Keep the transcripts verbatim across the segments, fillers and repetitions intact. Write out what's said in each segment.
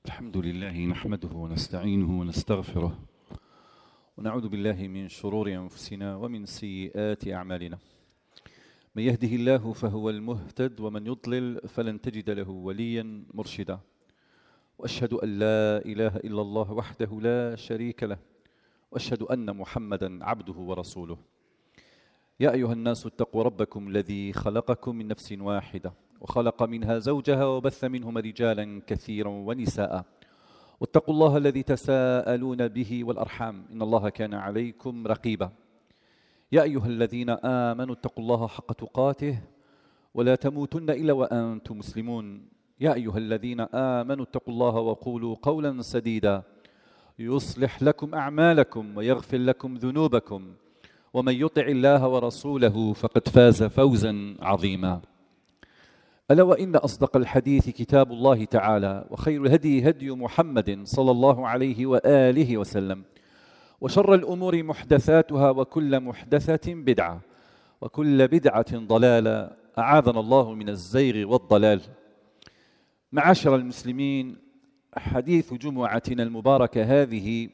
الحمد لله نحمده ونستعينه ونستغفره ونعوذ بالله من شرور أنفسنا ومن سيئات أعمالنا. من يهده الله فهو المهتد ومن يضلل فلن تجد له وليا مرشدا. وأشهد أن لا إله إلا الله وحده لا شريك له، وأشهد أن محمدا عبده ورسوله. يا أيها الناس اتقوا ربكم الذي خلقكم من نفس واحدة وخلق منها زوجها وبث منهما رجالا كثيرا ونساء، واتقوا الله الذي تساءلون به والأرحام إن الله كان عليكم رقيبا. يا أيها الذين آمنوا اتقوا الله حق تقاته ولا تموتن إلا وأنتم مسلمون. يا أيها الذين آمنوا اتقوا الله وقولوا قولا سديدا يصلح لكم أعمالكم ويغفر لكم ذنوبكم، ومن يطع الله ورسوله فقد فاز فوزا عظيما. ألا وإن أصدق الحديث كتاب الله تعالى، وخير الهدي هدي محمد صلى الله عليه وآله وسلم، وشر الأمور محدثاتها وكل محدثة بدعة وكل بدعة ضلالة، أعاذنا الله من الزيغ والضلال. معاشر المسلمين، حديث جمعتنا المباركة هذه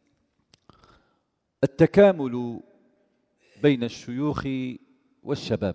التكامل بين الشيوخ والشباب،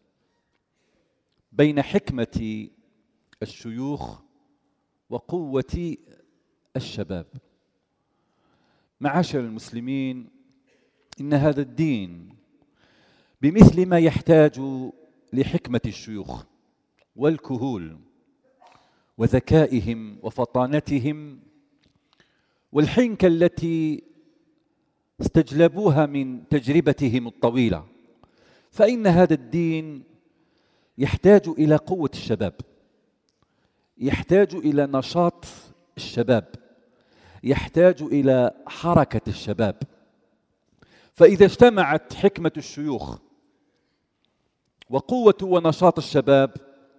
بين حكمة الشيوخ وقوة الشباب. معاشر المسلمين، إن هذا الدين بمثل ما يحتاج لحكمة الشيوخ والكهول وذكائهم وفطانتهم والحنكة التي استجلبوها من تجربتهم الطويلة، فإن هذا الدين يحتاج إلى قوة الشباب، يحتاج إلى نشاط الشباب، يحتاج إلى حركة الشباب. فإذا اجتمعت حكمة الشيوخ وقوة ونشاط الشباب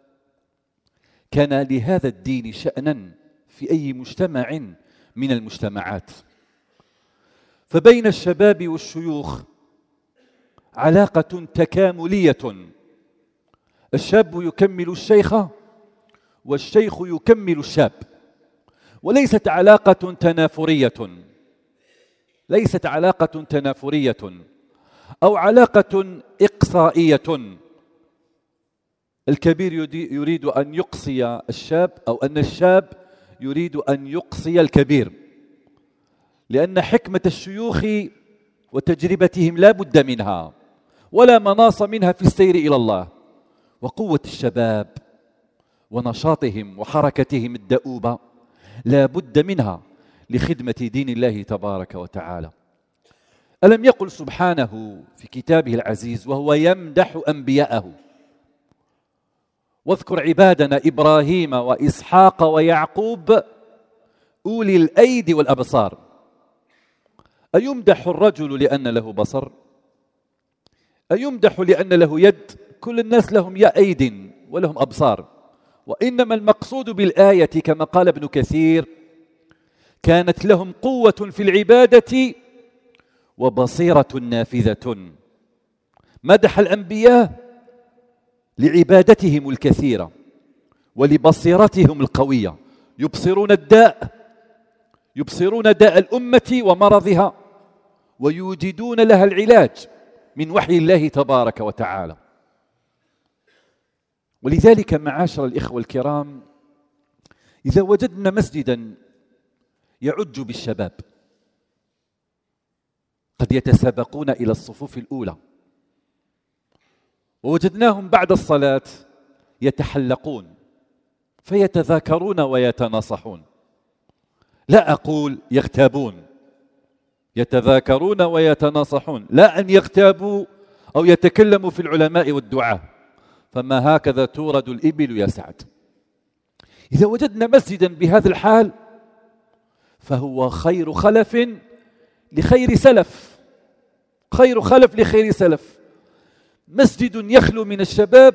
كان لهذا الدين شأنا في أي مجتمع من المجتمعات. فبين الشباب والشيوخ علاقة تكاملية، الشاب يكمل الشيخ والشيخ يكمل الشاب، وليست علاقة تنافرية، ليست علاقة تنافرية أو علاقة إقصائية. الكبير يريد أن يقصي الشاب أو أن الشاب يريد أن يقصي الكبير، لأن حكمة الشيوخ وتجربتهم لا بد منها ولا مناص منها في السير إلى الله، وقوة الشباب ونشاطهم وحركتهم الدؤوبة لا بد منها لخدمة دين الله تبارك وتعالى. ألم يقل سبحانه في كتابه العزيز وهو يمدح أنبياءه: واذكر عبادنا إبراهيم وإسحاق ويعقوب أولي الأيدي والأبصار. أيمدح الرجل لأن له بصر؟ أيمدح لأن له يد؟ كل الناس لهم يا أيد ولهم أبصار، وإنما المقصود بالآية كما قال ابن كثير: كانت لهم قوة في العبادة وبصيرة نافذة. مدح الأنبياء لعبادتهم الكثيرة ولبصيرتهم القوية، يبصرون الداء، يبصرون داء الأمة ومرضها، ويوجدون لها العلاج من وحي الله تبارك وتعالى. ولذلك معاشر الإخوة الكرام، إذا وجدنا مسجدا يعج بالشباب قد يتسابقون إلى الصفوف الأولى، ووجدناهم بعد الصلاة يتحلقون فيتذاكرون ويتناصحون، لا أقول يغتابون، يتذاكرون ويتناصحون، لا أن يغتابوا أو يتكلموا في العلماء والدعاة، فما هكذا تورد الإبل يا سعد. إذا وجدنا مسجدا بهذا الحال فهو خير خلف لخير سلف، خير خلف لخير سلف. مسجد يخلو من الشباب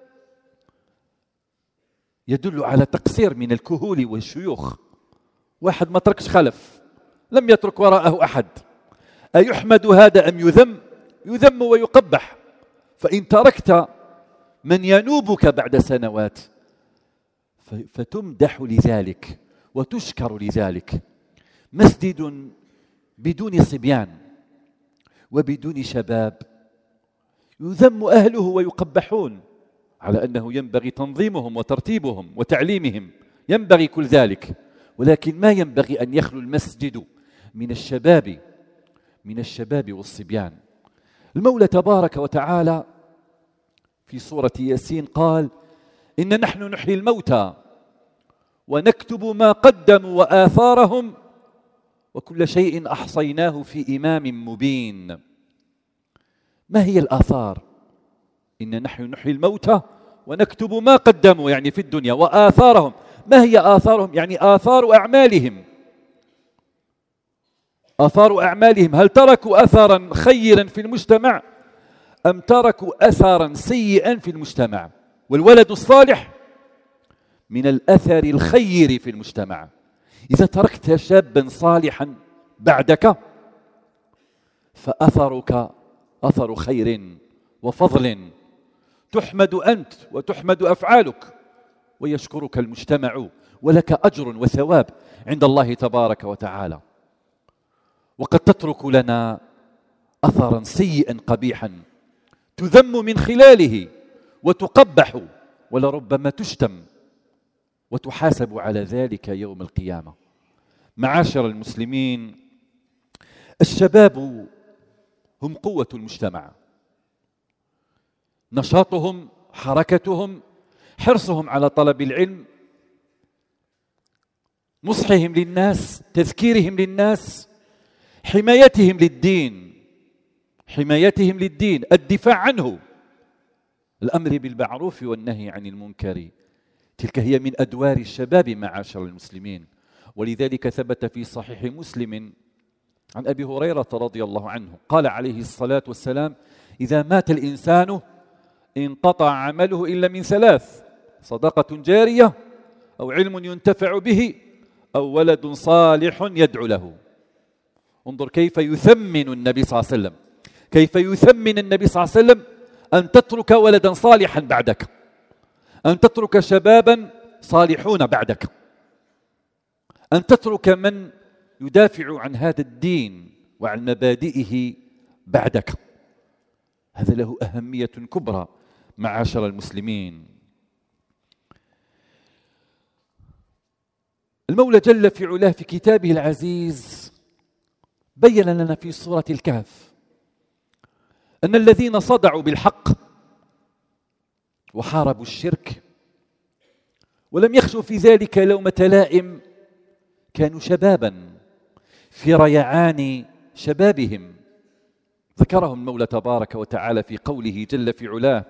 يدل على تقصير من الكهول والشيوخ. واحد ما تركش خلف، لم يترك وراءه أحد. أيحمد هذا أم يذم؟ يذم ويقبح. فإن تركت من ينوبك بعد سنوات فتمدح لذلك وتشكر لذلك. مسجد بدون صبيان وبدون شباب يذم أهله ويقبحون، على أنه ينبغي تنظيمهم وترتيبهم وتعليمهم، ينبغي كل ذلك، ولكن ما ينبغي أن يخلو المسجد من الشباب من الشباب والصبيان. المولى تبارك وتعالى في سورة ياسين قال: إن نحن نحيي الموتى ونكتب ما قدموا وآثارهم وكل شيء أحصيناه في إمام مبين. ما هي الآثار؟ إن نحن نحيي الموتى ونكتب ما قدموا يعني في الدنيا، وآثارهم. ما هي آثارهم؟ يعني آثار أعمالهم. آثار أعمالهم، هل تركوا أثرا خيرا في المجتمع أم تركوا أثرا سيئا في المجتمع؟ والولد الصالح من الأثر الخير في المجتمع. إذا تركت شابا صالحا بعدك فأثرك أثر خير وفضل، تحمد أنت وتحمد أفعالك ويشكرك المجتمع، ولك أجر وثواب عند الله تبارك وتعالى. وقد تترك لنا أثرا سيئا قبيحا تذم من خلاله وتقبح، ولربما تشتم وتحاسب على ذلك يوم القيامة. معاشر المسلمين، الشباب هم قوة المجتمع، نشاطهم، حركتهم، حرصهم على طلب العلم، نصحهم للناس، تذكيرهم للناس، حمايتهم للدين حمايتهم للدين الدفاع عنه، الأمر بالمعروف والنهي عن المنكر. تلك هي من أدوار الشباب معاشر المسلمين. ولذلك ثبت في صحيح مسلم عن أبي هريرة رضي الله عنه قال عليه الصلاة والسلام: إذا مات الإنسان انقطع عمله إلا من ثلاث: صدقة جارية أو علم ينتفع به أو ولد صالح يدعو له. انظر كيف يثمن النبي صلى الله عليه وسلم كيف يثمن النبي صلى الله عليه وسلم أن تترك ولدا صالحا بعدك، أن تترك شبابا صالحون بعدك، أن تترك من يدافع عن هذا الدين وعن مبادئه بعدك. هذا له أهمية كبرى معاشر المسلمين. المولى جل في علاه في كتابه العزيز بين لنا في سورة الكهف أن الذين صدعوا بالحق وحاربوا الشرك ولم يخشوا في ذلك لومة لائم كانوا شبابا في ريعان شبابهم. ذكرهم المولى تبارك وتعالى في قوله جل في علاه: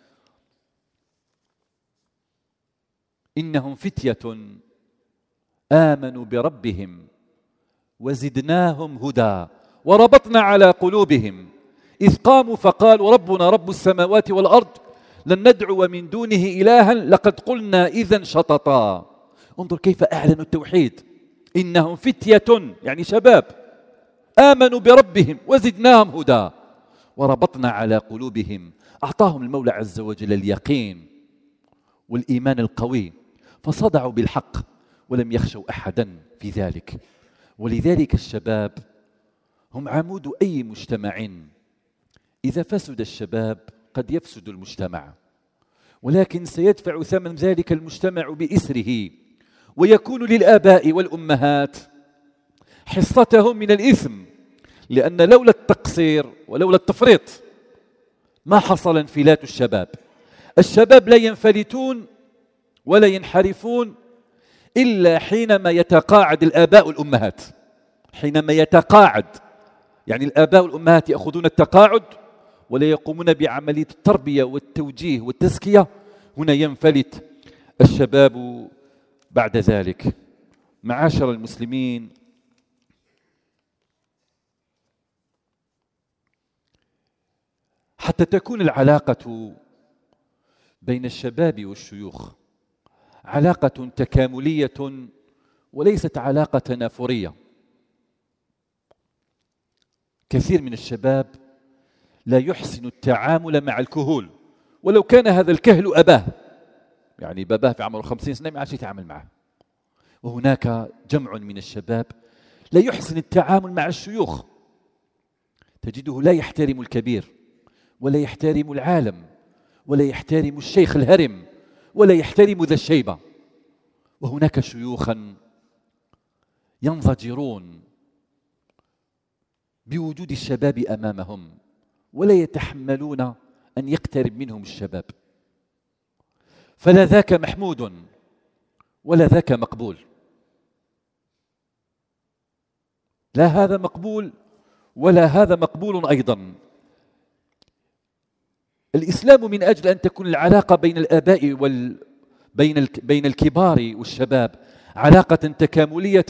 إنهم فتية آمنوا بربهم وزدناهم هدى وربطنا على قلوبهم إذ قاموا فقالوا ربنا رب السماوات والأرض لن ندعو من دونه إلها لقد قلنا إذا شططا. انظر كيف أعلنوا التوحيد. إنهم فتية يعني شباب آمنوا بربهم وزدناهم هدى وربطنا على قلوبهم. أعطاهم المولى عز وجل اليقين والإيمان القوي فصدعوا بالحق ولم يخشوا أحدا في ذلك. ولذلك الشباب هم عمود أي مجتمع. إذا فسد الشباب قد يفسد المجتمع، ولكن سيدفع ثمن ذلك المجتمع بإسره، ويكون للآباء والأمهات حصتهم من الإثم، لأن لولا التقصير ولولا التفريط ما حصل انفلات الشباب. الشباب لا ينفلتون ولا ينحرفون إلا حينما يتقاعد الآباء والأمهات. حينما يتقاعد يعني الآباء والأمهات يأخذون التقاعد ولا يقومون بعملية التربية والتوجيه والتزكية، هنا ينفلت الشباب بعد ذلك. معاشر المسلمين، حتى تكون العلاقة بين الشباب والشيوخ علاقة تكاملية وليست علاقة تنافرية. كثير من الشباب لا يحسن التعامل مع الكهول، ولو كان هذا الكهل أباه، يعني باباه في عمره خمسين سنة ما عادش يتعامل معه. وهناك جمع من الشباب لا يحسن التعامل مع الشيوخ، تجده لا يحترم الكبير ولا يحترم العالم ولا يحترم الشيخ الهرم ولا يحترم ذا الشيبة. وهناك شيوخا ينضجرون بوجود الشباب أمامهم ولا يتحملون أن يقترب منهم الشباب، فلا ذاك محمود ولا ذاك مقبول، لا هذا مقبول ولا هذا مقبول أيضا. الإسلام من أجل أن تكون العلاقة بين الآباء وال بين بين الكبار والشباب علاقة تكاملية،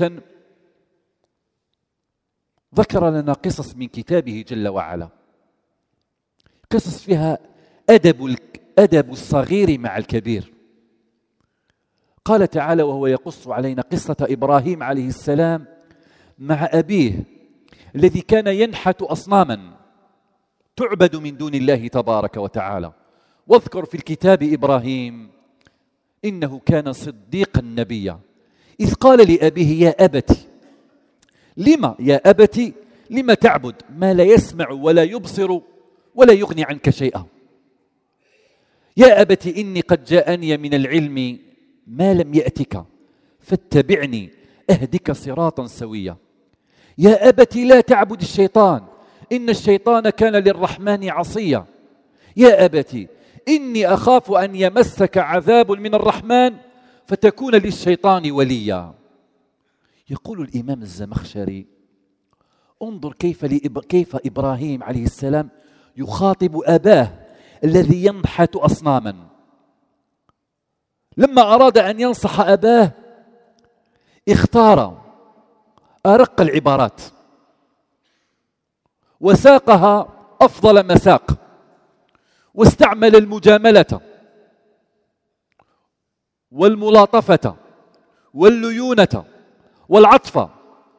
ذكر لنا قصص من كتابه جل وعلا، قصص فيها أدب أدب الصغير مع الكبير. قال تعالى وهو يقص علينا قصة إبراهيم عليه السلام مع أبيه الذي كان ينحت أصناما تعبد من دون الله تبارك وتعالى. واذكر في الكتاب إبراهيم إنه كان صديقا نبيا إذ قال لأبيه يا أبت لما يا أبت لما تعبد ما لا يسمع ولا يبصر ولا يغني عنك شيئا. يا أبت إني قد جاءني من العلم ما لم يأتك فاتبعني أهدك صراطا سويا. يا أبت لا تعبد الشيطان إن الشيطان كان للرحمن عصيا. يا أبت إني أخاف أن يمسك عذاب من الرحمن فتكون للشيطان وليا. يقول الإمام الزمخشري انظر كيف, كيف إبراهيم عليه السلام يخاطب أباه الذي ينحت أصناما. لما أراد أن ينصح أباه اختار أرق العبارات وساقها أفضل مساق واستعمل المجاملة والملاطفة والليونة والعطف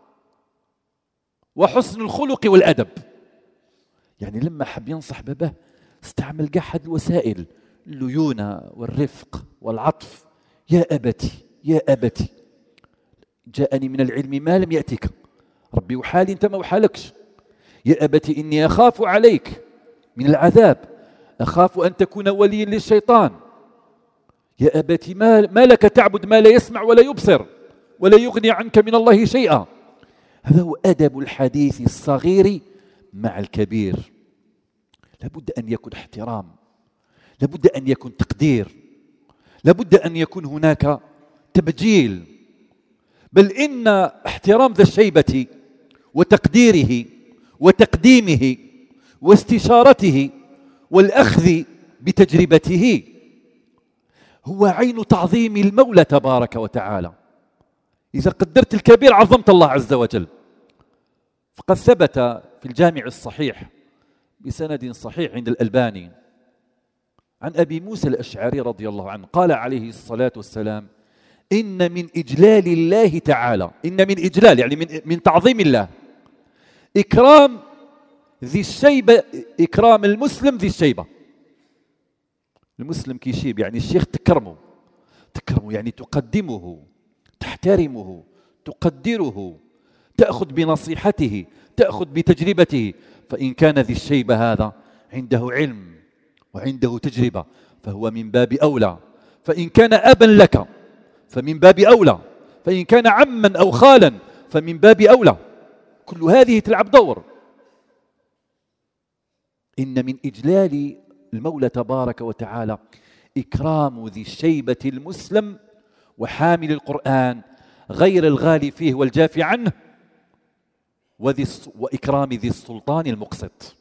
وحسن الخلق والأدب. يعني لما حب ينصح باباه استعمل قاعد الوسائل، الليونة والرفق والعطف. يا أبتي يا أبتي جاءني من العلم ما لم يأتك، ربي وحالي انت ما وحالكش. يا أبتي إني أخاف عليك من العذاب، أخاف أن تكون وليا للشيطان. يا أبتي ما, ما لك تعبد ما لا يسمع ولا يبصر ولا يغني عنك من الله شيئا. هذا هو أدب الحديث الصغير مع الكبير. لابد أن يكون احترام، لابد أن يكون تقدير، لابد أن يكون هناك تبجيل، بل إن احترام ذا الشيبة وتقديره وتقديمه واستشارته والأخذ بتجربته هو عين تعظيم المولى تبارك وتعالى. إذا قدرت الكبير عظمت الله عز وجل. فقد ثبت في الجامع الصحيح بسند صحيح عند الألباني عن أبي موسى الأشعري رضي الله عنه قال عليه الصلاة والسلام إن من إجلال الله تعالى، إن من إجلال يعني من, من تعظيم الله إكرام ذي الشيبة، إكرام المسلم ذي الشيبة. المسلم كيشيب يعني الشيخ تكرمه، تكرمه يعني تقدمه، تحترمه، تقدره، تأخذ بنصيحته، تأخذ بتجربته. فإن كان ذي الشيبة هذا عنده علم وعنده تجربة فهو من باب أولى، فإن كان أبا لك فمن باب أولى، فإن كان عما أو خالا فمن باب أولى. كل هذه تلعب دور. إن من إجلال المولى تبارك وتعالى إكرام ذي الشيبة المسلم وحامل القرآن غير الغالي فيه والجافي عنه، وذي وإكرام ذي السلطان المقسط.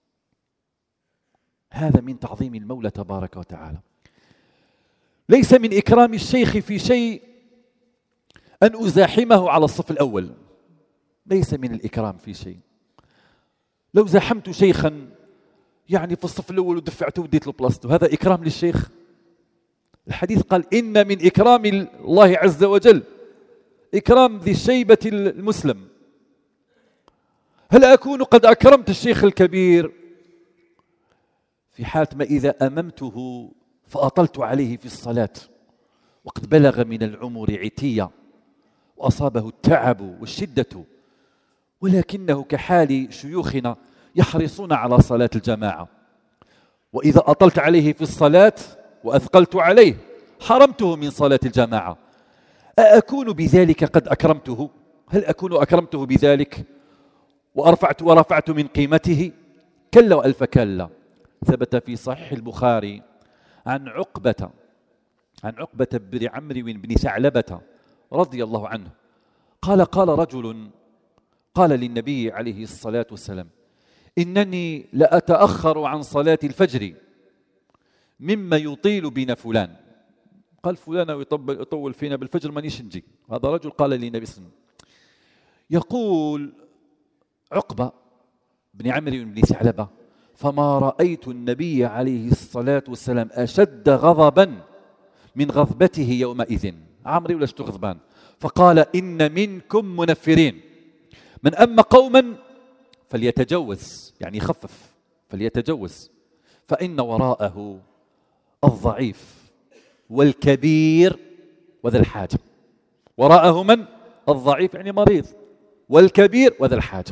هذا من تعظيم المولى تبارك وتعالى. ليس من إكرام الشيخ في شيء أن أزاحمه على الصف الأول، ليس من الإكرام في شيء. لو زحمت شيخا يعني في الصف الأول ودفعته وديت له بلاصته، هذا إكرام للشيخ؟ الحديث قال إن من إكرام الله عز وجل إكرام ذي الشيبة المسلم. هل أكون قد أكرمت الشيخ الكبير في حالة ما إذا أممته فأطلت عليه في الصلاة وقد بلغ من العمر عتية وأصابه التعب والشدة، ولكنه كحال شيوخنا يحرصون على صلاة الجماعة، وإذا أطلت عليه في الصلاة وأثقلت عليه حرمته من صلاة الجماعة. أأكون بذلك قد أكرمته؟ هل أكون أكرمته بذلك وأرفعت ورفعت من قيمته؟ كلا وألف كلا. ثبت في صحيح البخاري عن عقبة عن عقبة بن عمرو بن ثعلبة رضي الله عنه قال قال رجل قال للنبي عليه الصلاة والسلام: إنني لأتأخر عن صلاة الفجر مما يطيل بنا فلان. قال: فلان يطول فينا بالفجر مانيش نجي. هذا رجل قال للنبي صلى الله عليه وسلم. يقول عقبة بن عمرو بن ثعلبة: فما رأيت النبي عليه الصلاة والسلام أشد غضبا من غضبته يومئذ. عمري ولا شتو غضبان؟ فقال: إن منكم منفرين، من أما قوما فليتجوز، يعني يخفف، فليتجوز، فإن وراءه الضعيف والكبير وذا الحاجة. وراءه من؟ الضعيف يعني مريض، والكبير وذا الحاجة.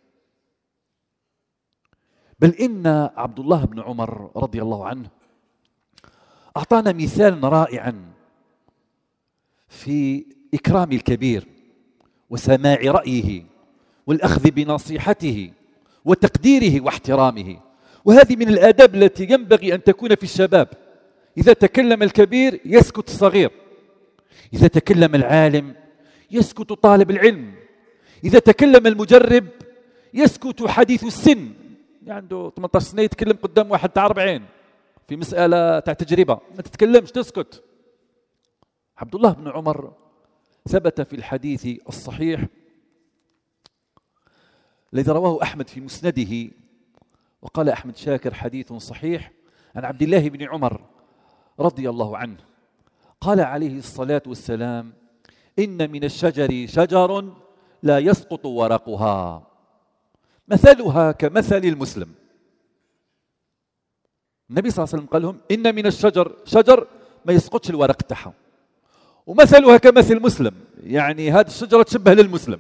بل إن عبد الله بن عمر رضي الله عنه أعطانا مثال رائعا في إكرام الكبير وسماع رأيه والأخذ بنصيحته وتقديره واحترامه. وهذه من الآداب التي ينبغي أن تكون في الشباب. إذا تكلم الكبير يسكت الصغير، إذا تكلم العالم يسكت طالب العلم، إذا تكلم المجرب يسكت حديث السن، يعني عنده ثمانية عشر سنة يتكلم قدام واحد تاع أربعين في مسألة تاع تجربة، ما تتكلمش، تسكت. عبد الله بن عمر ثبت في الحديث الصحيح الذي رواه أحمد في مسنده، وقال أحمد شاكر حديث صحيح، عن عبد الله بن عمر رضي الله عنه قال عليه الصلاة والسلام: إن من الشجر شجر لا يسقط ورقها مثلها كمثل المسلم. النبي صلى الله عليه وسلم قال لهم: إن من الشجر شجر ما يسقطش الورق تاعها، ومثلها كمثل المسلم، يعني هذه الشجرة تشبه للمسلم.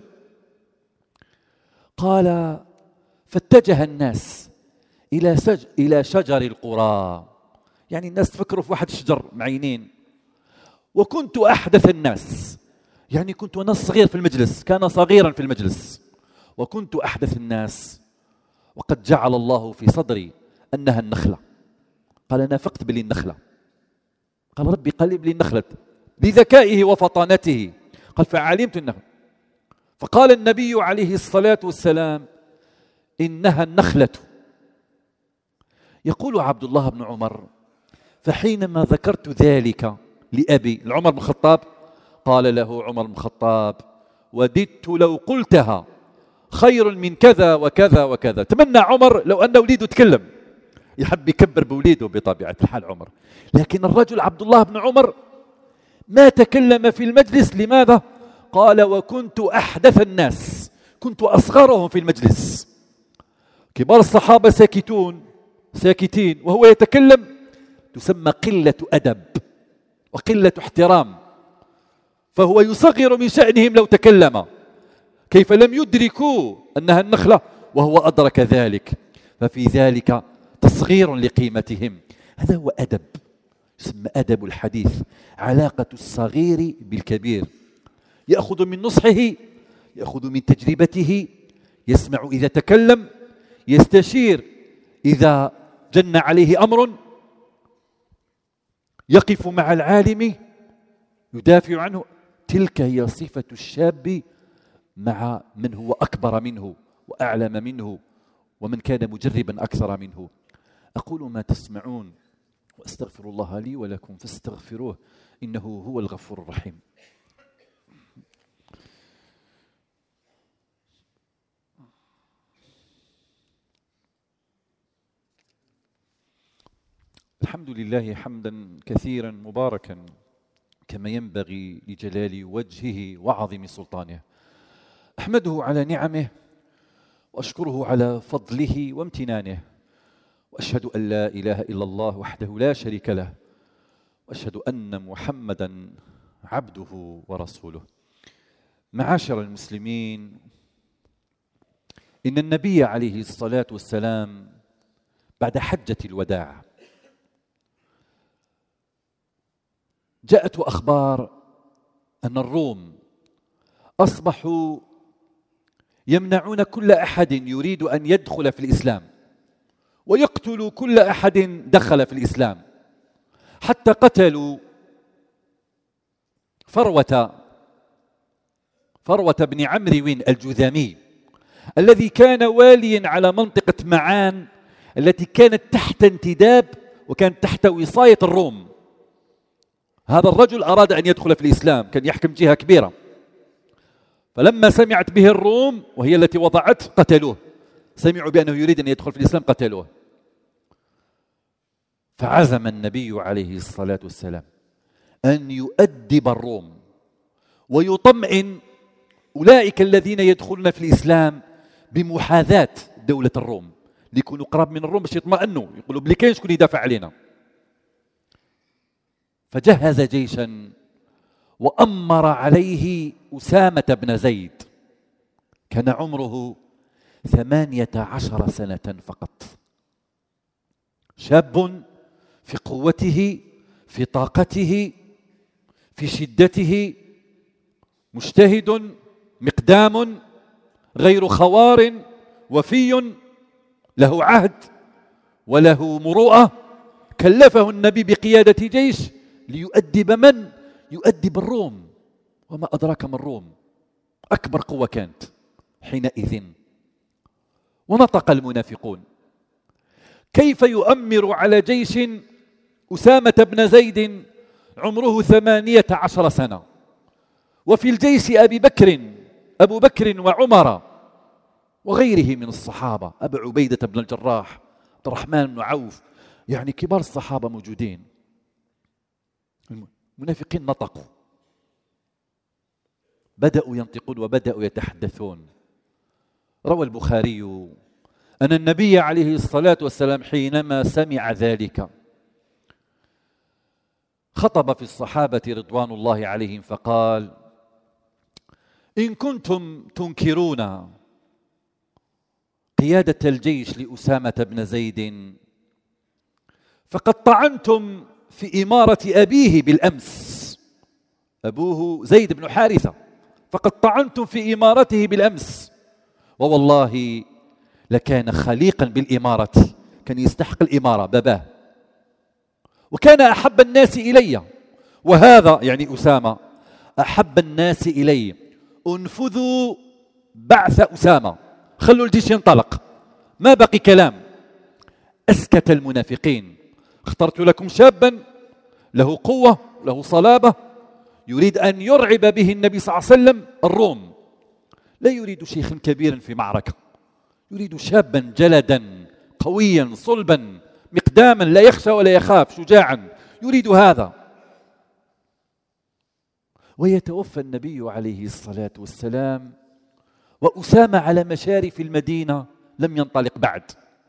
قال: فاتجه الناس إلى سج... إلى شجر القرى، يعني الناس تفكروا في واحد الشجر معينين. وكنت أحدث الناس، يعني كنت أنا صغير في المجلس، كان صغيرا في المجلس، وكنت أحدث الناس، وقد جعل الله في صدري أنها النخلة. قال: نافقت بلي النخلة. قال: ربي قلب لي النخلة بذكائه وفطانته. قال: فعلمت النخلة. فقال النبي عليه الصلاة والسلام: إنها النخلة. يقول عبد الله بن عمر: فحينما ذكرت ذلك لأبي العمر بن الخطاب، قال له عمر بن الخطاب: وددت لو قلتها خير من كذا وكذا وكذا. تمنى عمر لو أن وليده تكلم، يحب يكبر بوليده بطبيعة الحال عمر، لكن الرجل عبد الله بن عمر ما تكلم في المجلس. لماذا؟ قال: وكنت أحدث الناس، كنت أصغرهم في المجلس. كبار الصحابة ساكتون ساكتين وهو يتكلم، تسمى قلة أدب وقلة احترام، فهو يصغر من شأنهم لو تكلم. كيف لم يدركوا أنها النخلة وهو أدرك ذلك؟ ففي ذلك تصغير لقيمتهم. هذا هو أدب، يسمى أدب الحديث، علاقة الصغير بالكبير، يأخذ من نصحه، يأخذ من تجربته، يسمع إذا تكلم، يستشير إذا جن عليه أمر، يقف مع العالم يدافع عنه. تلك هي صفة الشاب مع من هو أكبر منه وأعلم منه ومن كان مجربا أكثر منه. أقول ما تسمعون وأستغفر الله لي ولكم فاستغفروه إنه هو الغفور الرحيم. الحمد لله حمدا كثيرا مباركا كما ينبغي لجلال وجهه وعظيم سلطانه. أحمده على نعمه وأشكره على فضله وامتنانه، وأشهد أن لا إله إلا الله وحده لا شريك له، وأشهد أن محمدا عبده ورسوله. معاشر المسلمين، إن النبي عليه الصلاة والسلام بعد حجة الوداع جاءته أخبار أن الروم أصبحوا يمنعون كل أحد يريد أن يدخل في الإسلام، ويقتلوا كل أحد دخل في الإسلام، حتى قتلوا فروة فروة بن عمرو الجذامي الذي كان واليا على منطقة معان التي كانت تحت انتداب وكانت تحت وصاية الروم. هذا الرجل أراد أن يدخل في الإسلام، كان يحكم جهة كبيرة، فلما سمعت به الروم وهي التي وضعته قتلوه، سمعوا بأنه يريد أن يدخل في الإسلام قتلوه. فعزم النبي عليه الصلاة والسلام أن يؤدب الروم ويطمئن أولئك الذين يدخلون في الإسلام بمحاذاة دولة الروم، ليكونوا قراب من الروم باش يطمئنوا، يقولوا بلي كاين شكون يدافع علينا. فجهز جيشا وأمر عليه أسامة بن زيد، كان عمره ثمانية عشر سنة فقط، شاب في قوته، في طاقته، في شدته، مجتهد مقدام، غير خوار، وفي، له عهد وله مروءة. كلفه النبي بقيادة جيش ليؤدب من؟ يؤدب الروم. وما أدراك ما الروم؟ أكبر قوة كانت حينئذ. ونطق المنافقون: كيف يؤمر على جيش أسامة بن زيد عمره ثمانية عشر سنة، وفي الجيش أبي بكر أبو بكر وعمر وغيره من الصحابة، أبو عبيدة بن الجراح، عبد الرحمن بن عوف، يعني كبار الصحابة موجودين. المنافقين نطقوا، بدأوا ينطقون وبدأوا يتحدثون. روى البخاري أن النبي عليه الصلاة والسلام حينما سمع ذلك خطب في الصحابة رضوان الله عليهم فقال: إن كنتم تنكرون قيادة الجيش لأسامة بن زيد فقد طعنتم في إمارة أبيه بالأمس، أبوه زيد بن حارثة، فقد طعنتم في إمارته بالأمس، ووالله لكان خليقا بالإمارة، كان يستحق الإمارة باباه، وكان أحب الناس إلي، وهذا يعني أسامة أحب الناس إلي، انفذوا بعث أسامة، خلوا الجيش ينطلق، ما بقي كلام. أسكت المنافقين: اخترت لكم شابا له قوة له صلابة، يريد أن يرعب به النبي صلى الله عليه وسلم الروم، لا يريد شيخا كبيرا في معركة، يريد شابا جلدا قويا صلبا مقداما لا يخشى ولا يخاف، شجاعا، يريد هذا. ويتوفى النبي عليه الصلاة والسلام وأسامة على مشارف المدينة لم ينطلق بعد.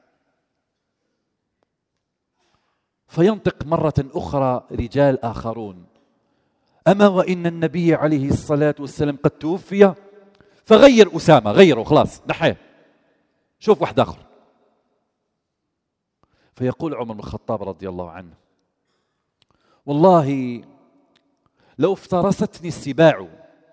فينطق مرة أخرى رجال آخرون: أما وإن النبي عليه الصلاة والسلام قد توفي، فغير أسامة، غيره خلاص نحيه، شوف واحد آخر. فيقول عمر بن الخطاب رضي الله عنه: والله لو افترستني السباع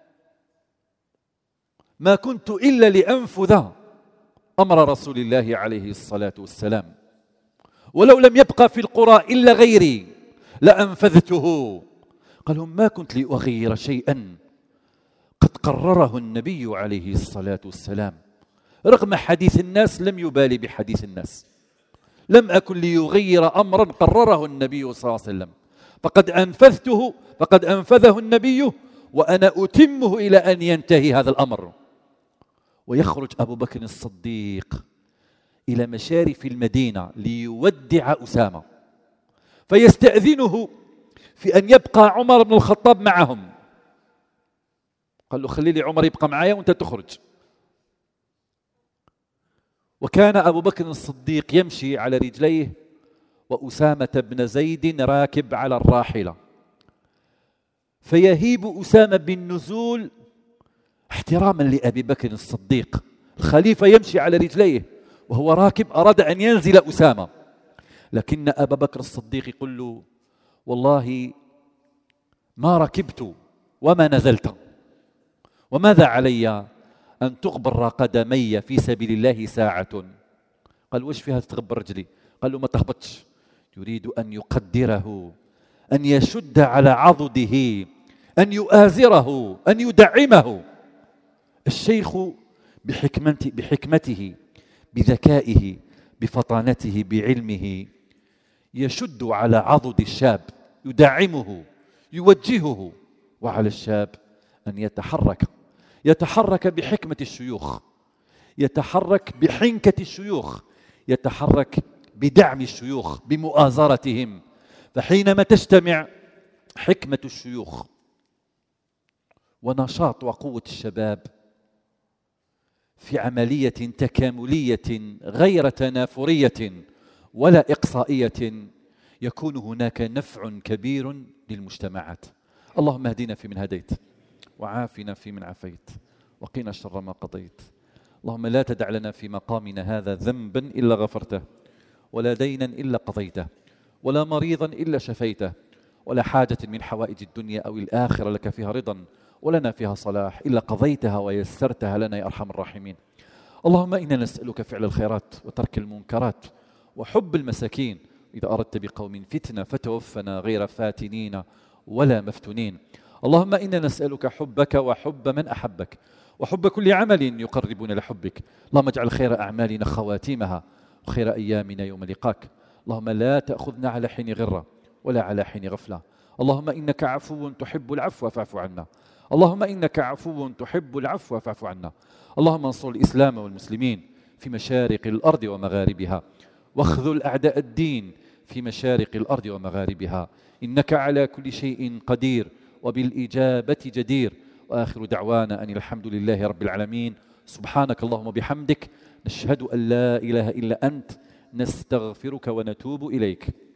ما كنت إلا لأنفذ أمر رسول الله عليه الصلاة والسلام، ولو لم يبقى في القرى إلا غيري لأنفذته. قال لهم: ما كنت لأغير شيئا قد قرره النبي عليه الصلاة والسلام، رغم حديث الناس لم يبالي بحديث الناس، لم أكن ليغير أمرا قرره النبي صلى الله عليه وسلم، فقد أنفذته، فقد أنفذه النبي وأنا أتمه إلى أن ينتهي هذا الأمر. ويخرج أبو بكر الصديق إلى مشارف المدينة ليودع أسامة، فيستأذنه في أن يبقى عمر بن الخطاب معهم. قال له: خلي لي عمر يبقى معايا وأنت تخرج. وكان أبو بكر الصديق يمشي على رجليه وأسامة بن زيد راكب على الراحلة، فيهيب أسامة بالنزول احتراما لأبي بكر الصديق. الخليفة يمشي على رجليه وهو راكب، أراد أن ينزل أسامة، لكن أبا بكر الصديق يقول له والله ما ركبت وما نزلت، وماذا علي أن تغبر قدمي في سبيل الله ساعة. قال وش فيها تغبر رجلي؟ قال له ما تهبطش. يريد أن يقدره، أن يشد على عضده، أن يؤازره، أن يدعمه. الشيخ بحكمته, بحكمته بذكائه بفطانته بعلمه يشد على عضد الشاب، يدعمه يوجهه، وعلى الشاب أن يتحرك يتحرك بحكمة الشيوخ، يتحرك بحنكة الشيوخ، يتحرك بدعم الشيوخ بمؤازرتهم. فحينما تجتمع حكمة الشيوخ ونشاط وقوة الشباب في عملية تكاملية غير تنافرية ولا إقصائية، يكون هناك نفع كبير للمجتمعات. اللهم اهدنا فيمن هديت، وعافنا فيمن عافيت، وقنا شر ما قضيت. اللهم لا تدع لنا في مقامنا هذا ذنبا إلا غفرته، ولا دينا إلا قضيته، ولا مريضا إلا شفيته، ولا حاجة من حوائج الدنيا أو الآخرة لك فيها رضا ولنا فيها صلاح إلا قضيتها ويسرتها لنا يا أرحم الراحمين. اللهم إنا نسألك فعل الخيرات وترك المنكرات وحب المساكين. إذا أردت بقوم فتنة فتوفنا غير فاتنين ولا مفتونين. اللهم إنا نسألك حبك وحب من أحبك وحب كل عمل يقربنا لحبك. اللهم اجعل خير أعمالنا خواتيمها وخير أيامنا يوم لقاك. اللهم لا تأخذنا على حين غرة ولا على حين غفلة. اللهم إنك عفو تحب العفو فاعف عنا. اللهم إنك عفو تحب العفو فاعف عنا. اللهم انصر الإسلام والمسلمين في مشارق الأرض ومغاربها، واخذل أعداء الدين في مشارق الأرض ومغاربها، إنك على كل شيء قدير وبالإجابة جدير. وآخر دعوانا أن الحمد لله رب العالمين. سبحانك اللهم وبحمدك، نشهد أن لا إله إلا أنت، نستغفرك ونتوب إليك.